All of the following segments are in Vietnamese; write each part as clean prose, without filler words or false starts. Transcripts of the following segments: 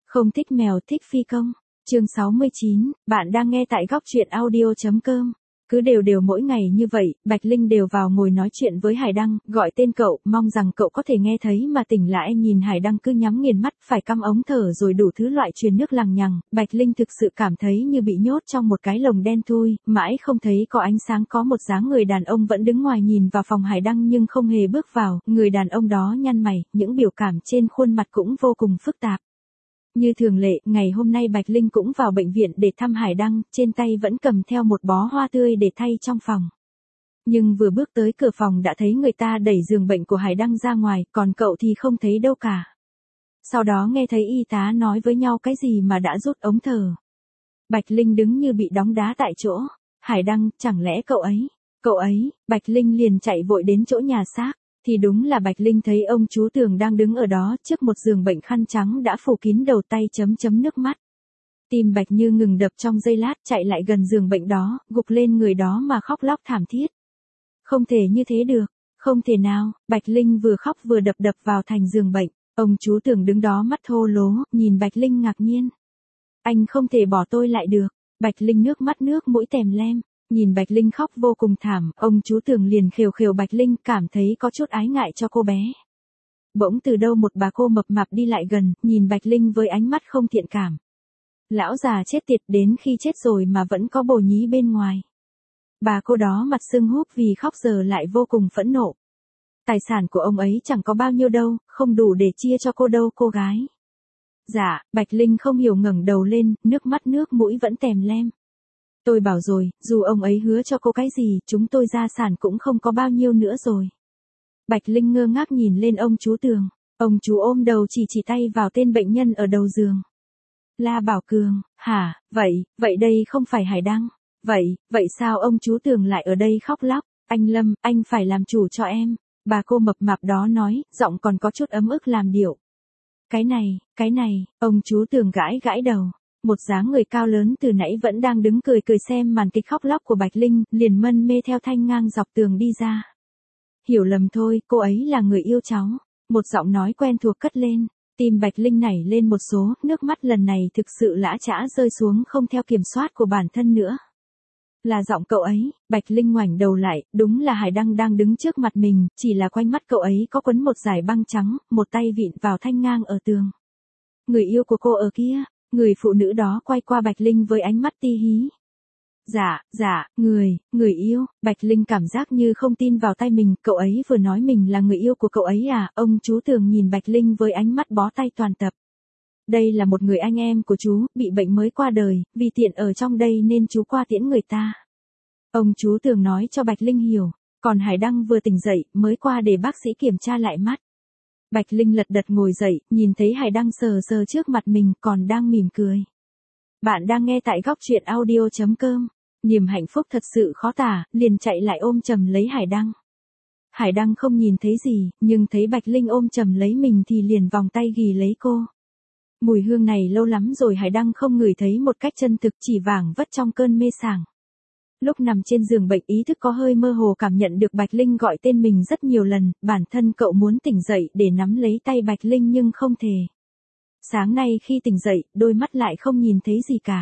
Không thích mèo thích phi công. Chương 69, bạn đang nghe tại góc truyện audio.com. Cứ đều mỗi ngày như vậy, Bạch Linh đều vào ngồi nói chuyện với Hải Đăng, gọi tên cậu, mong rằng cậu có thể nghe thấy mà tỉnh lại. Nhìn Hải Đăng cứ nhắm nghiền mắt, phải căm ống thở rồi đủ thứ loại truyền nước lằng nhằng, Bạch Linh thực sự cảm thấy như bị nhốt trong một cái lồng đen thui, mãi không thấy có ánh sáng. Có một dáng người đàn ông vẫn đứng ngoài nhìn vào phòng Hải Đăng nhưng không hề bước vào, người đàn ông đó nhăn mày, những biểu cảm trên khuôn mặt cũng vô cùng phức tạp. Như thường lệ, ngày hôm nay Bạch Linh cũng vào bệnh viện để thăm Hải Đăng, trên tay vẫn cầm theo một bó hoa tươi để thay trong phòng. Nhưng vừa bước tới cửa phòng đã thấy người ta đẩy giường bệnh của Hải Đăng ra ngoài, còn cậu thì không thấy đâu cả. Sau đó nghe thấy y tá nói với nhau cái gì mà đã rút ống thở. Bạch Linh đứng như bị đóng đá tại chỗ. Hải Đăng, chẳng lẽ cậu ấy, Bạch Linh liền chạy vội đến chỗ nhà xác. Thì đúng là Bạch Linh thấy ông chú Tường đang đứng ở đó trước một giường bệnh, khăn trắng đã phủ kín đầu, tay chấm nước mắt. Tim Bạch như ngừng đập trong giây lát, chạy lại gần giường bệnh đó, gục lên người đó mà khóc lóc thảm thiết. Không thể như thế được, không thể nào. Bạch Linh vừa khóc vừa đập vào thành giường bệnh. Ông chú Tường đứng đó mắt thô lố, nhìn Bạch Linh ngạc nhiên. Anh không thể bỏ tôi lại được. Bạch Linh nước mắt nước mũi tèm lem. Nhìn Bạch Linh khóc vô cùng thảm, ông chú Tường liền khều Bạch Linh, cảm thấy có chút ái ngại cho cô bé. Bỗng từ đâu một bà cô mập mạp đi lại gần, nhìn Bạch Linh với ánh mắt không thiện cảm. Lão già chết tiệt, đến khi chết rồi mà vẫn có bồ nhí bên ngoài. Bà cô đó mặt sưng húp vì khóc giờ lại vô cùng phẫn nộ. Tài sản của ông ấy chẳng có bao nhiêu đâu, không đủ để chia cho cô đâu cô gái. Dạ, Bạch Linh không hiểu ngẩng đầu lên, nước mắt nước mũi vẫn tèm lem. Tôi bảo rồi, dù ông ấy hứa cho cô cái gì, chúng tôi gia sản cũng không có bao nhiêu nữa rồi. Bạch Linh ngơ ngác nhìn lên ông chú Tường. Ông chú ôm đầu chỉ tay vào tên bệnh nhân ở đầu giường. La Bảo Cường, hả, vậy đây không phải Hải Đăng. Vậy sao ông chú Tường lại ở đây khóc lóc? Anh Lâm, anh phải làm chủ cho em. Bà cô mập mạp đó nói, giọng còn có chút ấm ức làm điệu. Cái này, ông chú Tường gãi đầu. Một dáng người cao lớn từ nãy vẫn đang đứng cười xem màn kịch khóc lóc của Bạch Linh, liền mân mê theo thanh ngang dọc tường đi ra. Hiểu lầm thôi, cô ấy là người yêu cháu. Một giọng nói quen thuộc cất lên. Tim Bạch Linh nảy lên một số, nước mắt lần này thực sự lã chã rơi xuống không theo kiểm soát của bản thân nữa. Là giọng cậu ấy. Bạch Linh ngoảnh đầu lại, đúng là Hải Đăng đang đứng trước mặt mình, chỉ là quanh mắt cậu ấy có quấn một dải băng trắng, một tay vịn vào thanh ngang ở tường. Người yêu của cô ở kia. Người phụ nữ đó quay qua Bạch Linh với ánh mắt ti hí. Dạ, người yêu. Bạch Linh cảm giác như không tin vào tai mình, cậu ấy vừa nói mình là người yêu của cậu ấy à? Ông chú Tường nhìn Bạch Linh với ánh mắt bó tay toàn tập. Đây là một người anh em của chú, bị bệnh mới qua đời, vì tiện ở trong đây nên chú qua tiễn người ta. Ông chú Tường nói cho Bạch Linh hiểu, còn Hải Đăng vừa tỉnh dậy, mới qua để bác sĩ kiểm tra lại mắt. Bạch Linh lật đật ngồi dậy, nhìn thấy Hải Đăng sờ trước mặt mình, còn đang mỉm cười. Bạn đang nghe tại góc truyện audio.com. Niềm hạnh phúc thật sự khó tả, liền chạy lại ôm chầm lấy Hải Đăng. Hải Đăng không nhìn thấy gì, nhưng thấy Bạch Linh ôm chầm lấy mình thì liền vòng tay ghì lấy cô. Mùi hương này lâu lắm rồi Hải Đăng không ngửi thấy một cách chân thực, chỉ vảng vất trong cơn mê sảng. Lúc nằm trên giường bệnh, ý thức có hơi mơ hồ cảm nhận được Bạch Linh gọi tên mình rất nhiều lần, bản thân cậu muốn tỉnh dậy để nắm lấy tay Bạch Linh nhưng không thể. Sáng nay khi tỉnh dậy, đôi mắt lại không nhìn thấy gì cả.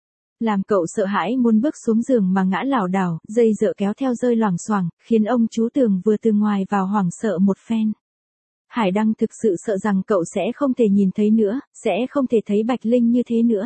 Làm cậu sợ hãi muốn bước xuống giường mà ngã lảo đảo, dây dựa kéo theo rơi loảng xoảng, khiến ông chú Tường vừa từ ngoài vào hoảng sợ một phen. Hải Đăng thực sự sợ rằng cậu sẽ không thể nhìn thấy nữa, sẽ không thể thấy Bạch Linh như thế nữa.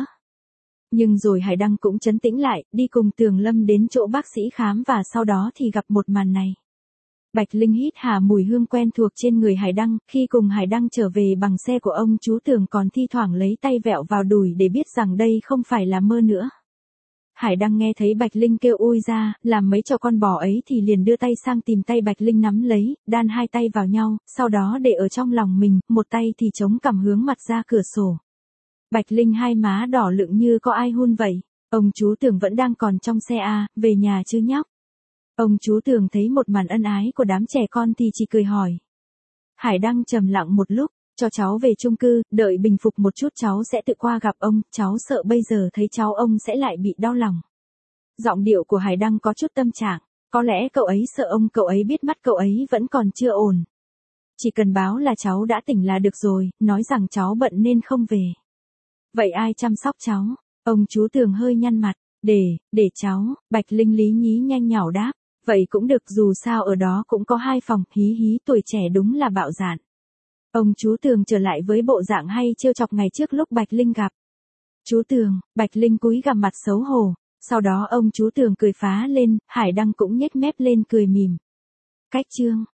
Nhưng rồi Hải Đăng cũng trấn tĩnh lại, đi cùng Tường Lâm đến chỗ bác sĩ khám và sau đó thì gặp một màn này. Bạch Linh hít hà mùi hương quen thuộc trên người Hải Đăng, khi cùng Hải Đăng trở về bằng xe của ông chú Tường còn thi thoảng lấy tay vẹo vào đùi để biết rằng đây không phải là mơ nữa. Hải Đăng nghe thấy Bạch Linh kêu ui ra, làm mấy cho con bò ấy thì liền đưa tay sang tìm tay Bạch Linh nắm lấy, đan hai tay vào nhau, sau đó để ở trong lòng mình, một tay thì chống cằm hướng mặt ra cửa sổ. Bạch Linh hai má đỏ lựng như có ai hun vậy. Ông chú Tường vẫn đang còn trong xe à, về nhà chứ nhóc. Ông chú Tường thấy một màn ân ái của đám trẻ con thì chỉ cười hỏi. Hải Đăng trầm lặng một lúc, cho cháu về chung cư, đợi bình phục một chút cháu sẽ tự qua gặp ông, cháu sợ bây giờ thấy cháu ông sẽ lại bị đau lòng. Giọng điệu của Hải Đăng có chút tâm trạng, có lẽ cậu ấy sợ ông, cậu ấy biết mắt cậu ấy vẫn còn chưa ổn. Chỉ cần báo là cháu đã tỉnh là được rồi, nói rằng cháu bận nên không về. vậy ai chăm sóc cháu? Ông chú Tường hơi nhăn mặt, để cháu, Bạch Linh lý nhí nhanh nhảu đáp, vậy cũng được dù sao ở đó cũng có 2 phòng, hí hí tuổi trẻ đúng là bạo dạn. Ông chú Tường trở lại với bộ dạng hay trêu chọc ngày trước lúc Bạch Linh gặp. Chú Tường, Bạch Linh cúi gằm mặt xấu hổ, sau đó ông chú Tường cười phá lên, Hải Đăng cũng nhếch mép lên cười mỉm. Cách chương